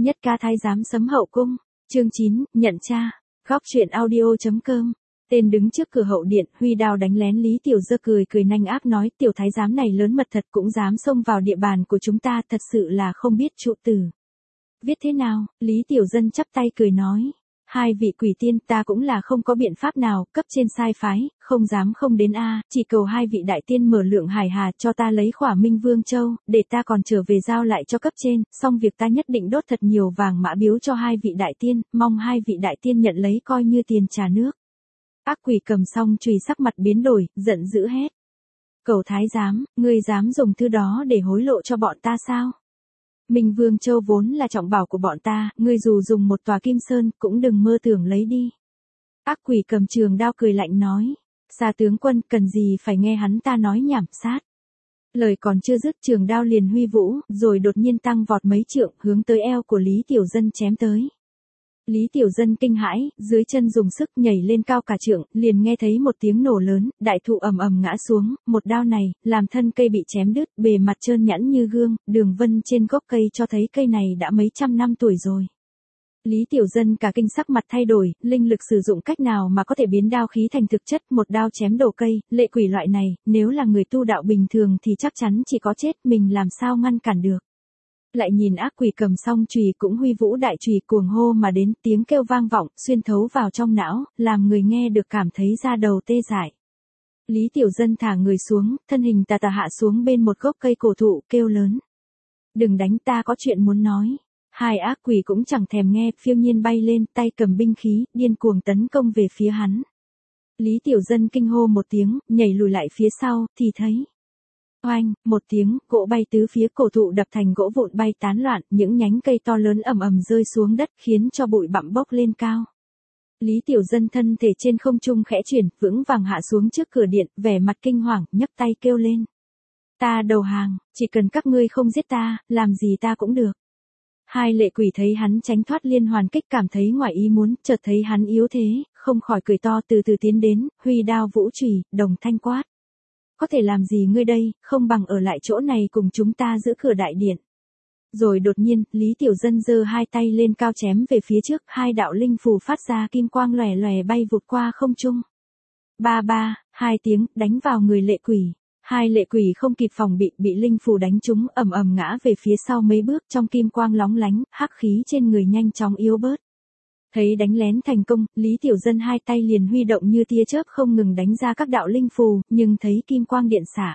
Nhất ca thái giám sấm hậu cung, chương 9, nhận cha, góc truyện audio.com. Tên đứng trước cửa hậu điện, huy đao đánh lén Lý Tiểu Dơ cười cười nanh ác nói, tiểu thái giám này lớn mật thật, cũng dám xông vào địa bàn của chúng ta, thật sự là không biết trụ từ. Viết thế nào? Lý Tiểu Dân chắp tay cười nói. Hai vị quỷ tiên, ta cũng là không có biện pháp nào, cấp trên sai phái, không dám không đến chỉ cầu hai vị đại tiên mở lượng hải hà cho ta lấy khỏa Minh Vương Châu, để ta còn trở về giao lại cho cấp trên, xong việc ta nhất định đốt thật nhiều vàng mã biếu cho hai vị đại tiên, mong hai vị đại tiên nhận lấy coi như tiền trà nước. Ác quỷ cầm xong chùy sắc mặt biến đổi, giận dữ hét. Cầu thái giám, ngươi dám dùng thứ đó để hối lộ cho bọn ta sao? Minh Vương Châu vốn là trọng bảo của bọn ta, ngươi dù dùng một tòa kim sơn, cũng đừng mơ tưởng lấy đi. Ác quỷ cầm trường đao cười lạnh nói. Xa tướng quân, cần gì phải nghe hắn ta nói nhảm sát. Lời còn chưa dứt, trường đao liền huy vũ, rồi đột nhiên tăng vọt mấy trượng, hướng tới eo của Lý Tiểu Dân chém tới. Lý Tiểu Dân kinh hãi, dưới chân dùng sức nhảy lên cao cả trượng, liền nghe thấy một tiếng nổ lớn, đại thụ ầm ầm ngã xuống, một đao này, làm thân cây bị chém đứt, bề mặt trơn nhẵn như gương, đường vân trên gốc cây cho thấy cây này đã mấy trăm năm tuổi rồi. Lý Tiểu Dân cả kinh sắc mặt thay đổi, linh lực sử dụng cách nào mà có thể biến đao khí thành thực chất, một đao chém đổ cây, lệ quỷ loại này, nếu là người tu đạo bình thường thì chắc chắn chỉ có chết, mình làm sao ngăn cản được. Lại nhìn ác quỷ cầm xong chùy cũng huy vũ đại chùy cuồng hô mà đến, tiếng kêu vang vọng, xuyên thấu vào trong não, làm người nghe được cảm thấy da đầu tê dại. Lý Tiểu Dân thả người xuống, thân hình tà hạ xuống bên một gốc cây cổ thụ, kêu lớn. Đừng đánh, ta có chuyện muốn nói. Hai ác quỷ cũng chẳng thèm nghe, phiêu nhiên bay lên, tay cầm binh khí, điên cuồng tấn công về phía hắn. Lý Tiểu Dân kinh hô một tiếng, nhảy lùi lại phía sau, thì thấy. Oanh, một tiếng, gỗ bay tứ phía, cổ thụ đập thành gỗ vụn bay tán loạn, những nhánh cây to lớn ầm ầm rơi xuống đất, khiến cho bụi bặm bốc lên cao. Lý Tiểu Dân thân thể trên không trung khẽ chuyển, vững vàng hạ xuống trước cửa điện, vẻ mặt kinh hoàng, nhấc tay kêu lên. Ta đầu hàng, chỉ cần các ngươi không giết ta, làm gì ta cũng được. Hai lệ quỷ thấy hắn tránh thoát liên hoàn kích, cảm thấy ngoài ý muốn, chợt thấy hắn yếu thế, không khỏi cười to, từ từ tiến đến, huy đao vũ chùy, đồng thanh quát. Có thể làm gì ngươi đây, không bằng ở lại chỗ này cùng chúng ta giữ cửa đại điện. Rồi đột nhiên, Lý Tiểu Dân giơ hai tay lên cao chém về phía trước, hai đạo linh phù phát ra kim quang lòe lòe bay vụt qua không trung. Ba ba, hai tiếng, đánh vào người lệ quỷ. Hai lệ quỷ không kịp phòng bị linh phù đánh trúng, ầm ầm ngã về phía sau mấy bước, trong kim quang lóng lánh, hắc khí trên người nhanh chóng yếu bớt. Thấy đánh lén thành công, Lý Tiểu Dân hai tay liền huy động như tia chớp không ngừng đánh ra các đạo linh phù, nhưng thấy kim quang điện xả.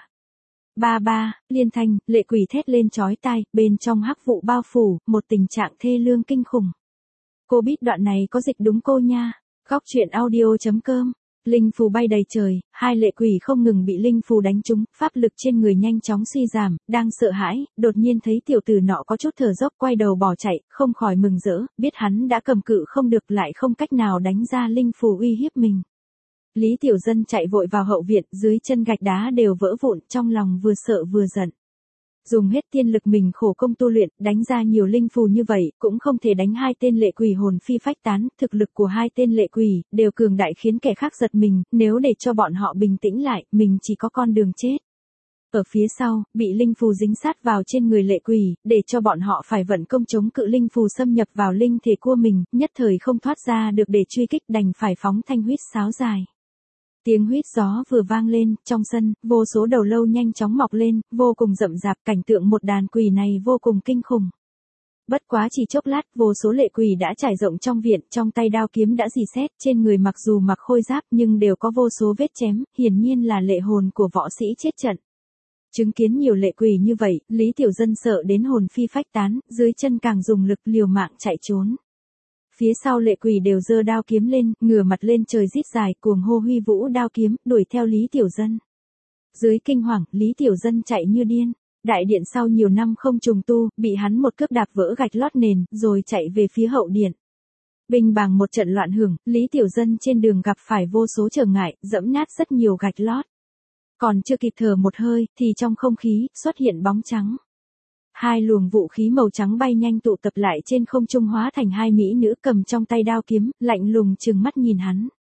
Ba ba, liên thanh, lệ quỷ thét lên chói tai, bên trong hắc vụ bao phủ, một tình trạng thê lương kinh khủng. Cô biết đoạn này có dịch đúng cô nha. Góc truyện audio.com. Linh phù bay đầy trời, hai lệ quỷ không ngừng bị linh phù đánh trúng, pháp lực trên người nhanh chóng suy giảm, đang sợ hãi, đột nhiên thấy tiểu tử nọ có chút thở dốc, quay đầu bỏ chạy, không khỏi mừng rỡ, biết hắn đã cầm cự không được, lại không cách nào đánh ra linh phù uy hiếp mình. Lý Tiểu Dân chạy vội vào hậu viện, dưới chân gạch đá đều vỡ vụn, trong lòng vừa sợ vừa giận. Dùng hết tiên lực mình khổ công tu luyện, đánh ra nhiều linh phù như vậy, cũng không thể đánh hai tên lệ quỷ hồn phi phách tán, thực lực của hai tên lệ quỷ, đều cường đại khiến kẻ khác giật mình, nếu để cho bọn họ bình tĩnh lại, mình chỉ có con đường chết. Ở phía sau, bị linh phù dính sát vào trên người lệ quỷ, để cho bọn họ phải vận công chống cự linh phù xâm nhập vào linh thể của mình, nhất thời không thoát ra được để truy kích, đành phải phóng thanh huýt sáo dài. Tiếng huýt gió vừa vang lên, trong sân, vô số đầu lâu nhanh chóng mọc lên, vô cùng rậm rạp, cảnh tượng một đàn quỷ này vô cùng kinh khủng. Bất quá chỉ chốc lát, vô số lệ quỷ đã trải rộng trong viện, trong tay đao kiếm đã rỉ sét, trên người mặc dù mặc khôi giáp nhưng đều có vô số vết chém, hiển nhiên là lệ hồn của võ sĩ chết trận. Chứng kiến nhiều lệ quỷ như vậy, Lý Tiểu Dân sợ đến hồn phi phách tán, dưới chân càng dùng lực liều mạng chạy trốn. Phía sau lệ quỷ đều giơ đao kiếm lên, ngửa mặt lên trời rít dài, cuồng hô huy vũ đao kiếm, đuổi theo Lý Tiểu Dân. Dưới kinh hoàng, Lý Tiểu Dân chạy như điên. Đại điện sau nhiều năm không trùng tu, bị hắn một cước đạp vỡ gạch lót nền, rồi chạy về phía hậu điện. Binh bàng một trận loạn hưởng, Lý Tiểu Dân trên đường gặp phải vô số trở ngại, dẫm nát rất nhiều gạch lót. Còn chưa kịp thở một hơi, thì trong không khí, xuất hiện bóng trắng. Hai luồng vũ khí màu trắng bay nhanh tụ tập lại trên không trung hóa thành hai mỹ nữ cầm trong tay đao kiếm, lạnh lùng trừng mắt nhìn hắn.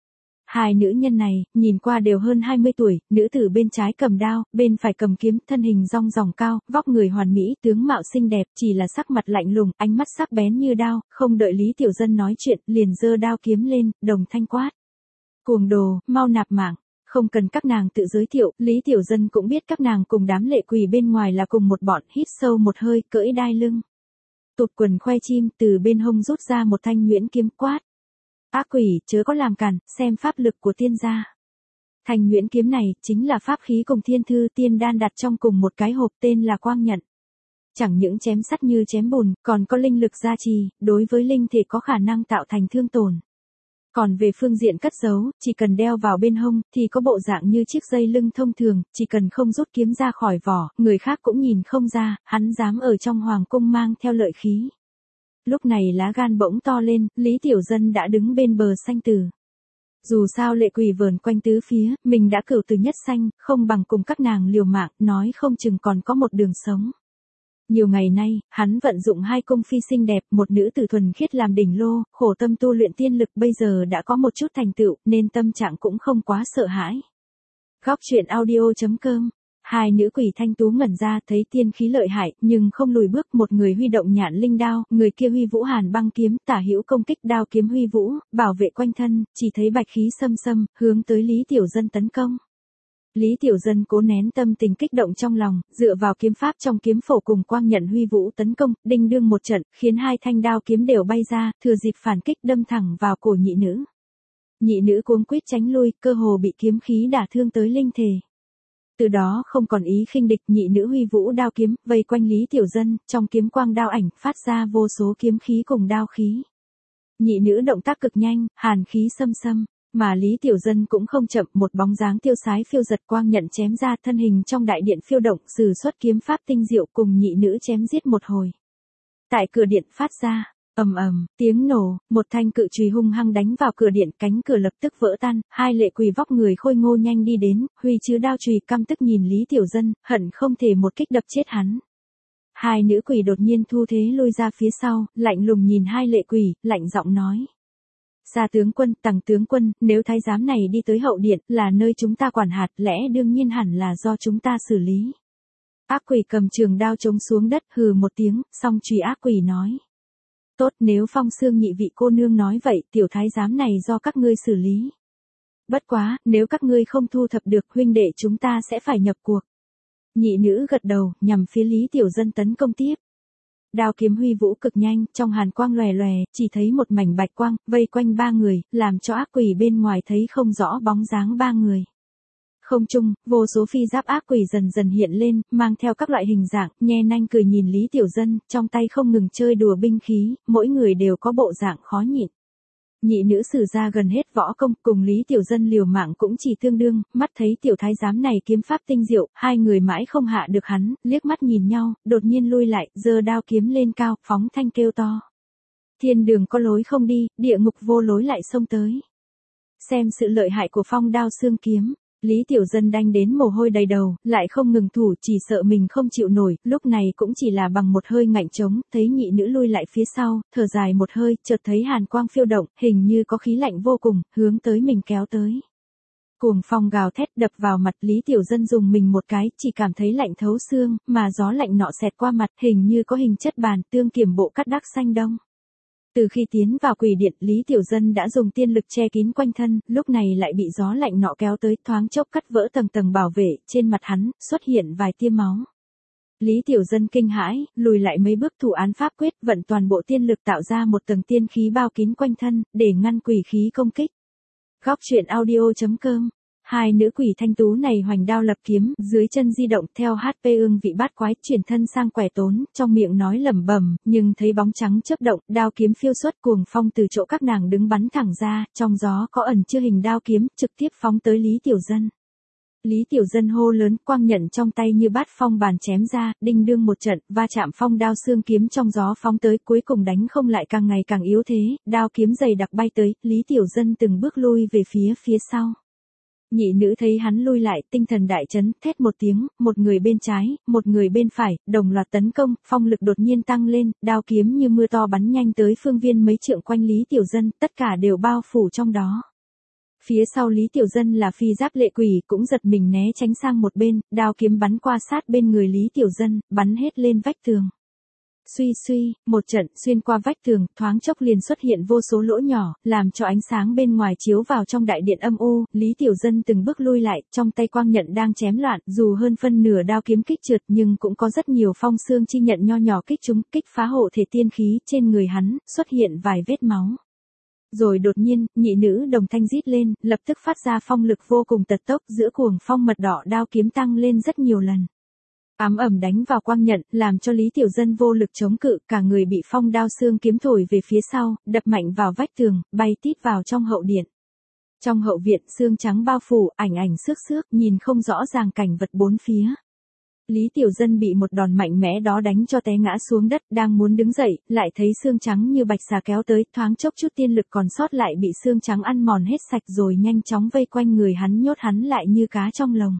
Hai nữ nhân này, nhìn qua đều hơn 20 tuổi, nữ tử bên trái cầm đao, bên phải cầm kiếm, thân hình rong ròng cao, vóc người hoàn mỹ, tướng mạo xinh đẹp, chỉ là sắc mặt lạnh lùng, ánh mắt sắc bén như đao, không đợi Lý Tiểu Dân nói chuyện, liền giơ đao kiếm lên, đồng thanh quát. Cuồng đồ, mau nạp mạng. Không cần các nàng tự giới thiệu, Lý Tiểu Dân cũng biết các nàng cùng đám lệ quỷ bên ngoài là cùng một bọn, hít sâu một hơi, cưỡi đai lưng. Tụt quần khoe chim, từ bên hông rút ra một thanh nhuyễn kiếm quát. Ác quỷ, chớ có làm cản, xem pháp lực của tiên gia. Thanh nhuyễn kiếm này, chính là pháp khí cùng thiên thư tiên đan đặt trong cùng một cái hộp tên là quang nhận. Chẳng những chém sắt như chém bùn, còn có linh lực gia trì, đối với linh thể có khả năng tạo thành thương tổn. Còn về phương diện cất giấu, chỉ cần đeo vào bên hông, thì có bộ dạng như chiếc dây lưng thông thường, chỉ cần không rút kiếm ra khỏi vỏ, người khác cũng nhìn không ra, hắn dám ở trong hoàng cung mang theo lợi khí. Lúc này lá gan bỗng to lên, Lý Tiểu Dân đã đứng bên bờ sanh tử. Dù sao lệ quỷ vờn quanh tứ phía, mình đã cửu tử nhất sanh, không bằng cùng các nàng liều mạng, nói không chừng còn có một đường sống. Nhiều ngày nay, hắn vận dụng hai cung phi xinh đẹp, một nữ tử thuần khiết làm đỉnh lô, khổ tâm tu luyện tiên lực bây giờ đã có một chút thành tựu, nên tâm trạng cũng không quá sợ hãi. Góc truyện audio.com. Hai nữ quỷ thanh tú ngẩn ra, thấy tiên khí lợi hại, nhưng không lùi bước, một người huy động nhạn linh đao, người kia huy vũ hàn băng kiếm, tả hữu công kích đao kiếm huy vũ, bảo vệ quanh thân, chỉ thấy bạch khí xâm xâm, hướng tới Lý Tiểu Dân tấn công. Lý Tiểu Dân cố nén tâm tình kích động trong lòng, dựa vào kiếm pháp trong kiếm phổ cùng quang nhận huy vũ tấn công, đinh đương một trận, khiến hai thanh đao kiếm đều bay ra, thừa dịp phản kích đâm thẳng vào cổ nhị nữ. Nhị nữ cuống quýt tránh lui, cơ hồ bị kiếm khí đả thương tới linh thể. Từ đó không còn ý khinh địch, nhị nữ huy vũ đao kiếm, vây quanh Lý Tiểu Dân, trong kiếm quang đao ảnh, phát ra vô số kiếm khí cùng đao khí. Nhị nữ động tác cực nhanh, hàn khí xâm xâm, mà Lý Tiểu Dân cũng không chậm, một bóng dáng tiêu sái phiêu giật quang nhận chém ra, thân hình trong đại điện phiêu động, sử xuất kiếm pháp tinh diệu cùng nhị nữ chém giết một hồi. Tại cửa điện phát ra, ầm ầm, tiếng nổ, một thanh cự chùy hung hăng đánh vào cửa điện, cánh cửa lập tức vỡ tan, hai lệ quỷ vóc người khôi ngô nhanh đi đến, huy chứa đao chùy căm tức nhìn Lý Tiểu Dân, hận không thể một kích đập chết hắn. Hai nữ quỷ đột nhiên thu thế lui ra phía sau, lạnh lùng nhìn hai lệ quỷ, lạnh giọng nói. Xa tướng quân, tằng tướng quân, nếu thái giám này đi tới hậu điện, là nơi chúng ta quản hạt, lẽ đương nhiên hẳn là do chúng ta xử lý. Ác quỷ cầm trường đao chống xuống đất, hừ một tiếng, song chùy ác quỷ nói. Tốt, nếu Phong Xương nhị vị cô nương nói vậy, tiểu thái giám này do các ngươi xử lý. Bất quá, nếu các ngươi không thu thập được, huynh đệ chúng ta sẽ phải nhập cuộc. Nhị nữ gật đầu, nhằm phía Lý Tiểu Dân tấn công tiếp. Đao kiếm huy vũ cực nhanh, trong hàn quang lòe lòe, chỉ thấy một mảnh bạch quang, vây quanh ba người, làm cho ác quỷ bên ngoài thấy không rõ bóng dáng ba người. Không trung, vô số phi giáp ác quỷ dần dần hiện lên, mang theo các loại hình dạng, nhe nanh cười nhìn Lý Tiểu Dân, trong tay không ngừng chơi đùa binh khí, mỗi người đều có bộ dạng khó nhịn. Nhị nữ sử ra gần hết võ công, cùng Lý Tiểu Dân liều mạng cũng chỉ tương đương, mắt thấy tiểu thái giám này kiếm pháp tinh diệu, hai người mãi không hạ được hắn, liếc mắt nhìn nhau, đột nhiên lui lại, giơ đao kiếm lên cao, phóng thanh kêu to. Thiên đường có lối không đi, địa ngục vô lối lại xông tới. Xem sự lợi hại của phong đao xương kiếm. Lý Tiểu Dân đanh đến mồ hôi đầy đầu, lại không ngừng thủ, chỉ sợ mình không chịu nổi, lúc này cũng chỉ là bằng một hơi ngạnh trống, thấy nhị nữ lui lại phía sau, thở dài một hơi, chợt thấy hàn quang phiêu động, hình như có khí lạnh vô cùng, hướng tới mình kéo tới. Cuồng phong gào thét đập vào mặt, Lý Tiểu Dân dùng mình một cái, chỉ cảm thấy lạnh thấu xương, mà gió lạnh nọ xẹt qua mặt, hình như có hình chất bàn, tương kiểm bộ cắt đắc xanh đông. Từ khi tiến vào quỷ điện, Lý Tiểu Dân đã dùng tiên lực che kín quanh thân, lúc này lại bị gió lạnh nọ kéo tới, thoáng chốc cắt vỡ tầng tầng bảo vệ, trên mặt hắn, xuất hiện vài tia máu. Lý Tiểu Dân kinh hãi, lùi lại mấy bước thủ án pháp quyết, vận toàn bộ tiên lực tạo ra một tầng tiên khí bao kín quanh thân, để ngăn quỷ khí công kích. Góc truyện audio.com. Hai nữ quỷ thanh tú này hoành đao lập kiếm, dưới chân di động theo HP ương vị bát quái, chuyển thân sang quẻ tốn, trong miệng nói lẩm bẩm, nhưng thấy bóng trắng chớp động, đao kiếm phiêu xuất cuồng phong từ chỗ các nàng đứng bắn thẳng ra, trong gió có ẩn chứa hình đao kiếm, trực tiếp phóng tới Lý Tiểu Dân. Lý Tiểu Dân hô lớn, quang nhận trong tay như bát phong bàn chém ra, đinh đương một trận, va chạm phong đao xương kiếm trong gió phóng tới, cuối cùng đánh không lại càng ngày càng yếu thế, đao kiếm dày đặc bay tới, Lý Tiểu Dân từng bước lui về phía sau. Nhị nữ thấy hắn lui lại, tinh thần đại chấn, thét một tiếng, một người bên trái, một người bên phải, đồng loạt tấn công, phong lực đột nhiên tăng lên, đao kiếm như mưa to bắn nhanh tới phương viên mấy trượng quanh Lý Tiểu Dân, tất cả đều bao phủ trong đó. Phía sau Lý Tiểu Dân là Phi Giáp Lệ Quỷ cũng giật mình né tránh sang một bên, đao kiếm bắn qua sát bên người Lý Tiểu Dân, bắn hết lên vách tường. Suy suy, một trận xuyên qua vách tường, thoáng chốc liền xuất hiện vô số lỗ nhỏ, làm cho ánh sáng bên ngoài chiếu vào trong đại điện âm u, Lý Tiểu Dân từng bước lui lại, trong tay quang nhận đang chém loạn, dù hơn phân nửa đao kiếm kích trượt nhưng cũng có rất nhiều phong xương chi nhận nho nhỏ kích trúng, kích phá hộ thể tiên khí, trên người hắn, xuất hiện vài vết máu. Rồi đột nhiên, nhị nữ đồng thanh rít lên, lập tức phát ra phong lực vô cùng tật tốc, giữa cuồng phong mật đỏ đao kiếm tăng lên rất nhiều lần. Ám ẩm đánh vào quang nhận, làm cho Lý Tiểu Dân vô lực chống cự, cả người bị phong đao xương kiếm thổi về phía sau, đập mạnh vào vách tường, bay tít vào trong hậu điện. Trong hậu viện, xương trắng bao phủ, ảnh ảnh xước xước, nhìn không rõ ràng cảnh vật bốn phía. Lý Tiểu Dân bị một đòn mạnh mẽ đó đánh cho té ngã xuống đất, đang muốn đứng dậy, lại thấy xương trắng như bạch xà kéo tới, thoáng chốc chút tiên lực còn sót lại bị xương trắng ăn mòn hết sạch rồi nhanh chóng vây quanh người hắn, nhốt hắn lại như cá trong lồng.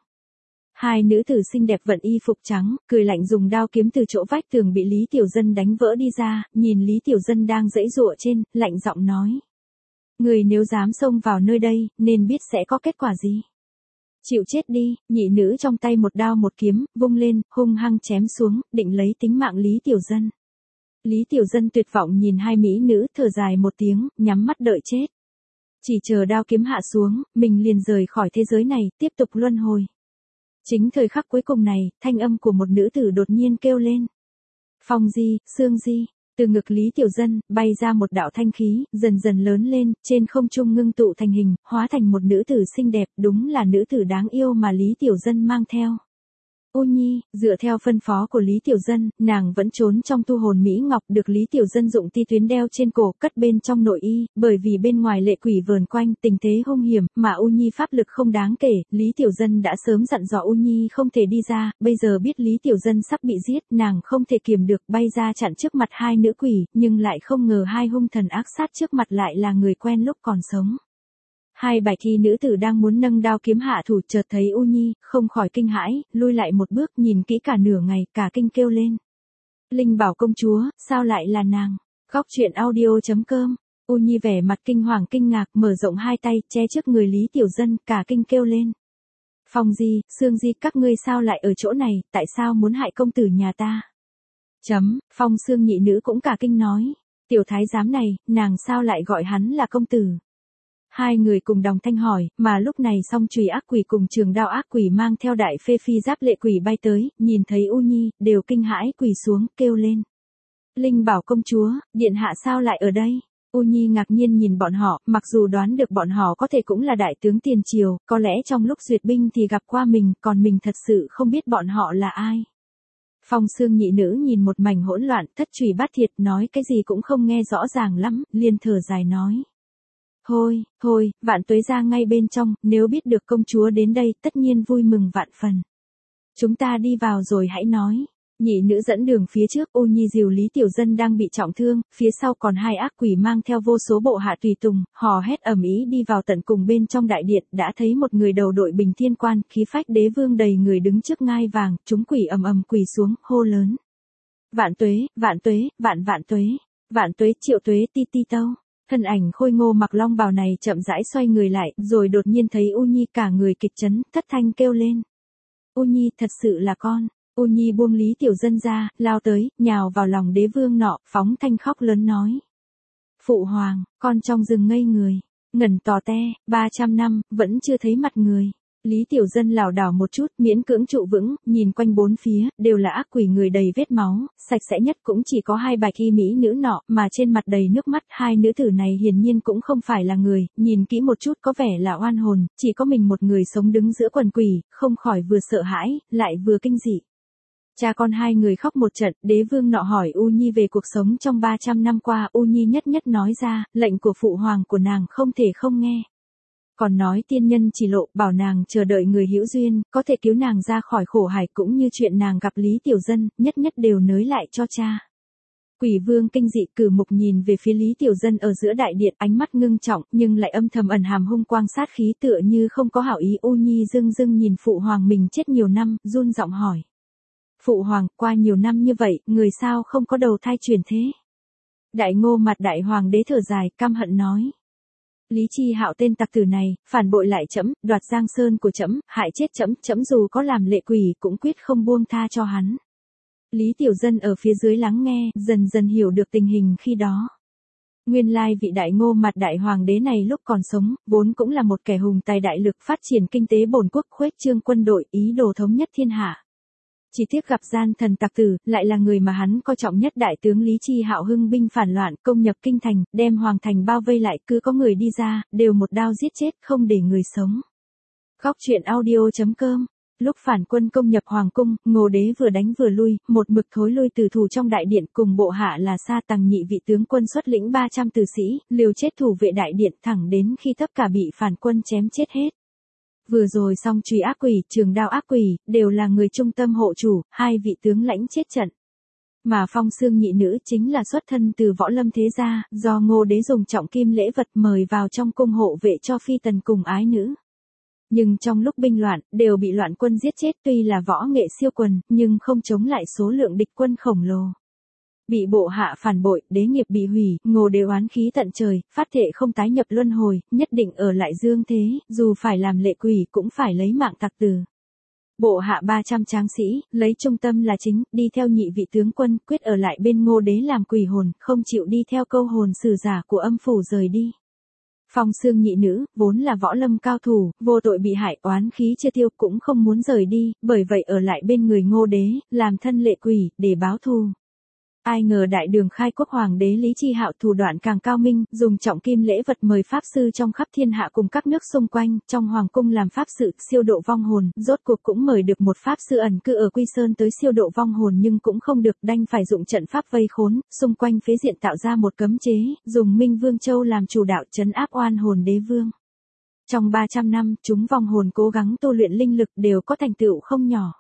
Hai nữ tử xinh đẹp vận y phục trắng, cười lạnh dùng đao kiếm từ chỗ vách tường bị Lý Tiểu Dân đánh vỡ đi ra, nhìn Lý Tiểu Dân đang giãy giụa trên, lạnh giọng nói: "Người nếu dám xông vào nơi đây, nên biết sẽ có kết quả gì. Chịu chết đi." Nhị nữ trong tay một đao một kiếm, vung lên, hung hăng chém xuống, định lấy tính mạng Lý Tiểu Dân. Lý Tiểu Dân tuyệt vọng nhìn hai mỹ nữ, thở dài một tiếng, nhắm mắt đợi chết. Chỉ chờ đao kiếm hạ xuống, mình liền rời khỏi thế giới này, tiếp tục luân hồi. Chính thời khắc cuối cùng này, thanh âm của một nữ tử đột nhiên kêu lên: "Phong Di, Sương Di." Từ ngực Lý Tiểu Dân, bay ra một đạo thanh khí, dần dần lớn lên, trên không trung ngưng tụ thành hình, hóa thành một nữ tử xinh đẹp, đúng là nữ tử đáng yêu mà Lý Tiểu Dân mang theo. U Nhi, dựa theo phân phó của Lý Tiểu Dân, nàng vẫn trốn trong tu hồn Mỹ Ngọc được Lý Tiểu Dân dụng ti tuyến đeo trên cổ, cất bên trong nội y, bởi vì bên ngoài lệ quỷ vờn quanh, tình thế hung hiểm, mà U Nhi pháp lực không đáng kể, Lý Tiểu Dân đã sớm dặn dò U Nhi không thể đi ra, bây giờ biết Lý Tiểu Dân sắp bị giết, nàng không thể kiềm được, bay ra chặn trước mặt hai nữ quỷ, nhưng lại không ngờ hai hung thần ác sát trước mặt lại là người quen lúc còn sống. Hai bạch y nữ tử đang muốn nâng đao kiếm hạ thủ, chợt thấy U Nhi, không khỏi kinh hãi, lui lại một bước, nhìn kỹ cả nửa ngày, cả kinh kêu lên: "Linh Bảo công chúa, sao lại là nàng?" Góc truyện audio.com. U Nhi vẻ mặt kinh hoàng kinh ngạc, mở rộng hai tay, che trước người Lý Tiểu Dân, cả kinh kêu lên: "Phong Di, Sương Di, các ngươi sao lại ở chỗ này, tại sao muốn hại công tử nhà ta?" Phong Sương nhị nữ cũng cả kinh nói: "Tiểu thái giám này, nàng sao lại gọi hắn là công tử?" Hai người cùng đồng thanh hỏi, mà lúc này song chùy ác quỷ cùng trường đao ác quỷ mang theo đại phê Phi Giáp Lệ Quỷ bay tới, nhìn thấy U Nhi, đều kinh hãi quỳ xuống, kêu lên: "Linh Bảo công chúa, điện hạ sao lại ở đây?" U Nhi ngạc nhiên nhìn bọn họ, mặc dù đoán được bọn họ có thể cũng là đại tướng tiền triều, có lẽ trong lúc duyệt binh thì gặp qua mình, còn mình thật sự không biết bọn họ là ai. Phong Sương nhị nữ nhìn một mảnh hỗn loạn, thất chùy bát thiệt, nói cái gì cũng không nghe rõ ràng lắm, liền thở dài nói: Thôi, Vạn Tuế ra ngay bên trong, nếu biết được công chúa đến đây, tất nhiên vui mừng vạn phần. Chúng ta đi vào rồi hãy nói." Nhị nữ dẫn đường phía trước, U Nhi dìu Lý Tiểu Dân đang bị trọng thương, phía sau còn hai ác quỷ mang theo vô số bộ hạ tùy tùng, hò hét ầm ĩ đi vào tận cùng bên trong đại điện, đã thấy một người đầu đội bình thiên quan, khí phách đế vương đầy người đứng trước ngai vàng, chúng quỷ ầm ầm quỳ xuống, hô lớn: "Vạn Tuế, Vạn Tuế, Vạn Tuế, Vạn Tuế, Triệu Tuế, ti ti tâu." Thân ảnh khôi ngô mặc long bào này chậm rãi xoay người lại, rồi đột nhiên thấy U Nhi cả người kịch chấn, thất thanh kêu lên: "U Nhi, thật sự là con." U Nhi buông Lý Tiểu Dân ra, lao tới, nhào vào lòng đế vương nọ, phóng thanh khóc lớn nói: "Phụ hoàng, con trong rừng ngây người, ngẩn tò te, 300 năm, vẫn chưa thấy mặt người." Lý Tiểu Dân lảo đảo một chút, miễn cưỡng trụ vững, nhìn quanh bốn phía, đều là ác quỷ người đầy vết máu, sạch sẽ nhất cũng chỉ có hai bạch y mỹ nữ nọ, mà trên mặt đầy nước mắt, hai nữ tử này hiển nhiên cũng không phải là người, nhìn kỹ một chút có vẻ là oan hồn, chỉ có mình một người sống đứng giữa quần quỷ, không khỏi vừa sợ hãi, lại vừa kinh dị. Cha con hai người khóc một trận, đế vương nọ hỏi U Nhi về cuộc sống trong 300 năm qua, U Nhi nhất nhất nói ra, lệnh của phụ hoàng của nàng không thể không nghe. Còn nói tiên nhân chỉ lộ, bảo nàng chờ đợi người hữu duyên, có thể cứu nàng ra khỏi khổ hải, cũng như chuyện nàng gặp Lý Tiểu Dân, nhất nhất đều nới lại cho cha. Quỷ vương kinh dị cử mục nhìn về phía Lý Tiểu Dân ở giữa đại điện, ánh mắt ngưng trọng, nhưng lại âm thầm ẩn hàm hung quang sát khí, tựa như không có hảo ý. U Nhi dưng dưng nhìn phụ hoàng mình chết nhiều năm, run giọng hỏi: "Phụ hoàng, qua nhiều năm như vậy, người sao không có đầu thai chuyển thế?" Đại Ngô mặt đại hoàng đế thở dài, căm hận nói: Lý Chi Hạo tên tặc tử này, phản bội lại trẫm, đoạt Giang Sơn của trẫm, hại chết trẫm, trẫm dù có làm lệ quỷ cũng quyết không buông tha cho hắn. Lý Tiểu Dân ở phía dưới lắng nghe, dần dần hiểu được tình hình khi đó. Nguyên lai vị đại ngô mặt đại hoàng đế này lúc còn sống, vốn cũng là một kẻ hùng tài đại lực phát triển kinh tế bổn quốc, khuếch trương quân đội, ý đồ thống nhất thiên hạ. Chỉ tiếc gặp gian thần tặc tử, lại là người mà hắn coi trọng nhất. Đại tướng Lý Chi Hạo hưng binh phản loạn, công nhập kinh thành, đem hoàng thành bao vây lại, cứ có người đi ra, đều một đao giết chết, không để người sống. Góc truyện audio.com. Lúc phản quân công nhập hoàng cung, Ngô đế vừa đánh vừa lui, một mực thối lui từ thủ trong đại điện, cùng bộ hạ là Sa Tằng nhị vị tướng quân xuất lĩnh 300 tử sĩ, liều chết thủ vệ đại điện thẳng đến khi tất cả bị phản quân chém chết hết. Vừa rồi xong truy ác quỷ, trường đao ác quỷ, đều là người trung tâm hộ chủ, hai vị tướng lãnh chết trận. Mà Phong Xương nhị nữ chính là xuất thân từ võ lâm thế gia, do Ngô đế dùng trọng kim lễ vật mời vào trong cung hộ vệ cho phi tần cùng ái nữ. Nhưng trong lúc binh loạn, đều bị loạn quân giết chết, tuy là võ nghệ siêu quần, nhưng không chống lại số lượng địch quân khổng lồ. Bị bộ hạ phản bội, đế nghiệp bị hủy, Ngô đế oán khí tận trời, phát thệ không tái nhập luân hồi, nhất định ở lại dương thế, dù phải làm lệ quỷ cũng phải lấy mạng tặc tử. Bộ hạ 300 tráng sĩ, lấy trung tâm là chính, đi theo nhị vị tướng quân, quyết ở lại bên Ngô đế làm quỷ hồn, không chịu đi theo câu hồn sử giả của âm phủ rời đi. Phong Xương nhị nữ, vốn là võ lâm cao thủ, vô tội bị hại, oán khí chưa tiêu cũng không muốn rời đi, bởi vậy ở lại bên người Ngô đế, làm thân lệ quỷ, để báo thù. Ai ngờ đại đường khai quốc hoàng đế Lý Chi Hạo thủ đoạn càng cao minh, dùng trọng kim lễ vật mời pháp sư trong khắp thiên hạ cùng các nước xung quanh, trong hoàng cung làm pháp sự, siêu độ vong hồn, rốt cuộc cũng mời được một pháp sư ẩn cư ở Quy Sơn tới siêu độ vong hồn nhưng cũng không được, đành phải dụng trận pháp vây khốn, xung quanh phế diện tạo ra một cấm chế, dùng Minh Vương Châu làm chủ đạo trấn áp oan hồn đế vương. Trong 300 năm, chúng vong hồn cố gắng tu luyện linh lực đều có thành tựu không nhỏ.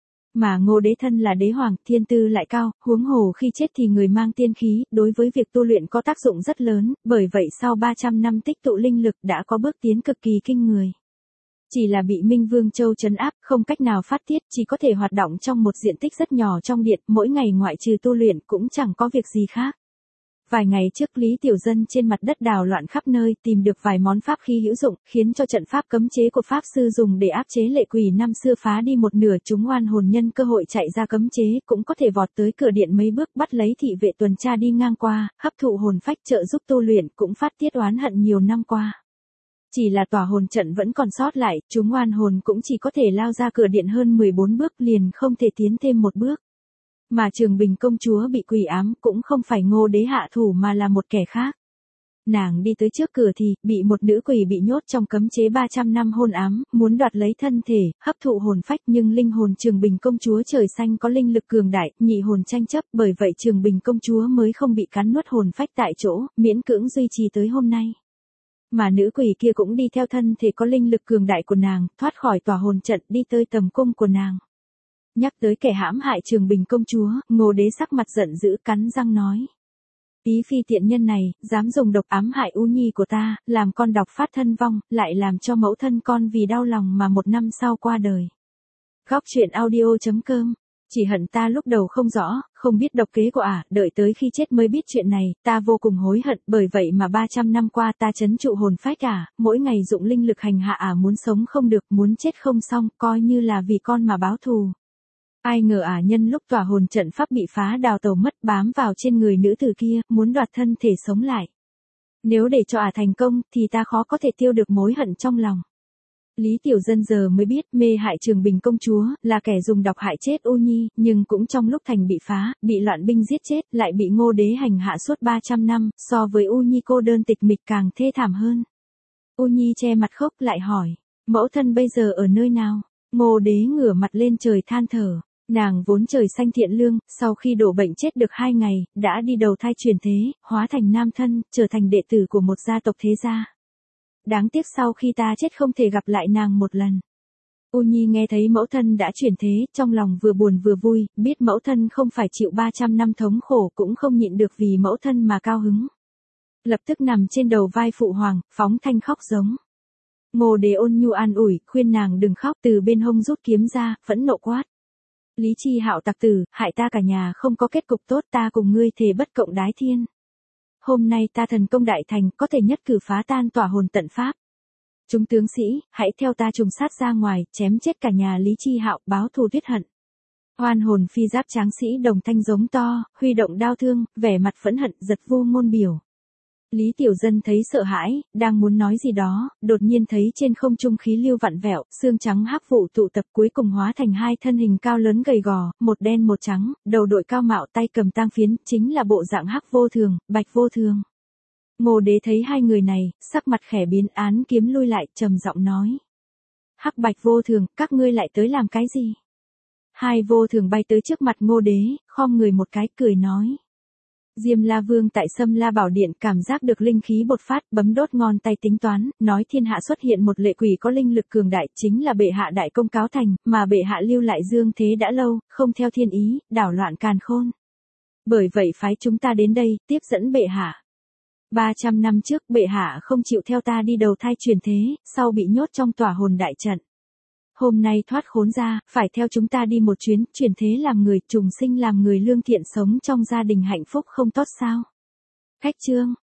Mà Ngô đế thân là đế hoàng, thiên tư lại cao, huống hồ khi chết thì người mang tiên khí, đối với việc tu luyện có tác dụng rất lớn, bởi vậy sau 300 năm tích tụ linh lực đã có bước tiến cực kỳ kinh người. Chỉ là bị Minh Vương Châu trấn áp, không cách nào phát tiết, chỉ có thể hoạt động trong một diện tích rất nhỏ trong điện, mỗi ngày ngoại trừ tu luyện cũng chẳng có việc gì khác. Vài ngày trước Lý Tiểu Dân trên mặt đất đào loạn khắp nơi tìm được vài món pháp khí hữu dụng, khiến cho trận pháp cấm chế của pháp sư dùng để áp chế lệ quỷ năm xưa phá đi một nửa, chúng oan hồn nhân cơ hội chạy ra cấm chế, cũng có thể vọt tới cửa điện mấy bước bắt lấy thị vệ tuần tra đi ngang qua, hấp thụ hồn phách trợ giúp tu luyện, cũng phát tiết oán hận nhiều năm qua. Chỉ là tòa hồn trận vẫn còn sót lại, chúng oan hồn cũng chỉ có thể lao ra cửa điện hơn 14 bước liền không thể tiến thêm một bước. Mà Trường Bình công chúa bị quỷ ám cũng không phải Ngô đế hạ thủ mà là một kẻ khác. Nàng đi tới trước cửa thì, bị một nữ quỷ bị nhốt trong cấm chế 300 năm hôn ám, muốn đoạt lấy thân thể, hấp thụ hồn phách nhưng linh hồn Trường Bình công chúa trời xanh có linh lực cường đại, nhị hồn tranh chấp, bởi vậy Trường Bình công chúa mới không bị cắn nuốt hồn phách tại chỗ, miễn cưỡng duy trì tới hôm nay. Mà nữ quỷ kia cũng đi theo thân thể có linh lực cường đại của nàng, thoát khỏi tòa hồn trận đi tới tầm cung của nàng. Nhắc tới kẻ hãm hại Trường Bình công chúa, Ngô đế sắc mặt giận dữ cắn răng nói. Ý phi tiện nhân này, dám dùng độc ám hại U Nhi của ta, làm con độc phát thân vong, lại làm cho mẫu thân con vì đau lòng mà một năm sau qua đời. Góc truyện audio.com. Chỉ hận ta lúc đầu không rõ, không biết độc kế của ả, đợi tới khi chết mới biết chuyện này, ta vô cùng hối hận, bởi vậy mà 300 năm qua ta trấn trụ hồn phách ả, mỗi ngày dụng linh lực hành hạ ả muốn sống không được, muốn chết không xong, coi như là vì con mà báo thù. Ai ngờ ả nhân lúc tòa hồn trận pháp bị phá đào tẩu mất bám vào trên người nữ tử kia, muốn đoạt thân thể sống lại. Nếu để cho ả thành công, thì ta khó có thể tiêu được mối hận trong lòng. Lý Tiểu Dân giờ mới biết mê hại Trường Bình công chúa, là kẻ dùng độc hại chết U Nhi, nhưng cũng trong lúc thành bị phá, bị loạn binh giết chết, lại bị Ngô đế hành hạ suốt 300 năm, so với U Nhi cô đơn tịch mịch càng thê thảm hơn. U Nhi che mặt khóc lại hỏi, mẫu thân bây giờ ở nơi nào? Ngô đế ngửa mặt lên trời than thở. Nàng vốn trời xanh thiện lương, sau khi đổ bệnh chết được 2 ngày, đã đi đầu thai chuyển thế, hóa thành nam thân, trở thành đệ tử của một gia tộc thế gia. Đáng tiếc sau khi ta chết không thể gặp lại nàng một lần. U Nhi nghe thấy mẫu thân đã chuyển thế, trong lòng vừa buồn vừa vui, biết mẫu thân không phải chịu 300 năm thống khổ cũng không nhịn được vì mẫu thân mà cao hứng. Lập tức nằm trên đầu vai phụ hoàng, phóng thanh khóc giống. Ngô đế ôn nhu an ủi, khuyên nàng đừng khóc, từ bên hông rút kiếm ra, phẫn nộ quát. Lý Chi Hạo tặc tử, hại ta cả nhà không có kết cục tốt, ta cùng ngươi thề bất cộng đái thiên. hôm nay ta thần công đại thành, có thể nhất cử phá tan tỏa hồn tận pháp. Chúng tướng sĩ, hãy theo ta trùng sát ra ngoài, chém chết cả nhà Lý Chi Hạo, báo thù tuyết hận. Oan hồn phi giáp tráng sĩ đồng thanh giống to, huy động đao thương, vẻ mặt phẫn hận, giật vu ngôn biểu. Lý Tiểu Dân thấy sợ hãi, đang muốn nói gì đó, đột nhiên thấy trên không trung khí lưu vặn vẹo, xương trắng hắc vụ tụ tập cuối cùng hóa thành hai thân hình cao lớn gầy gò, một đen một trắng, đầu đội cao mạo tay cầm tang phiến, chính là bộ dạng Hắc Vô Thường, Bạch Vô Thường. Ngô Đế thấy hai người này, sắc mặt khẽ biến, án kiếm lui lại, trầm giọng nói. Hắc Bạch Vô Thường, các ngươi lại tới làm cái gì? Hai vô thường bay tới trước mặt Ngô Đế, khom người một cái, cười nói. Diêm La Vương tại Sâm La Bảo Điện cảm giác được linh khí bột phát, bấm đốt ngón tay tính toán, nói thiên hạ xuất hiện một lệ quỷ có linh lực cường đại, chính là bệ hạ đại công cáo thành, mà bệ hạ lưu lại dương thế đã lâu, không theo thiên ý, đảo loạn càn khôn. Bởi vậy phái chúng ta đến đây, tiếp dẫn bệ hạ. 300 năm trước bệ hạ không chịu theo ta đi đầu thai chuyển thế, sau bị nhốt trong tỏa hồn đại trận. Hôm nay thoát khốn ra, phải theo chúng ta đi một chuyến, chuyển thế làm người, trùng sinh làm người lương thiện sống trong gia đình hạnh phúc không tốt sao? Khách chương.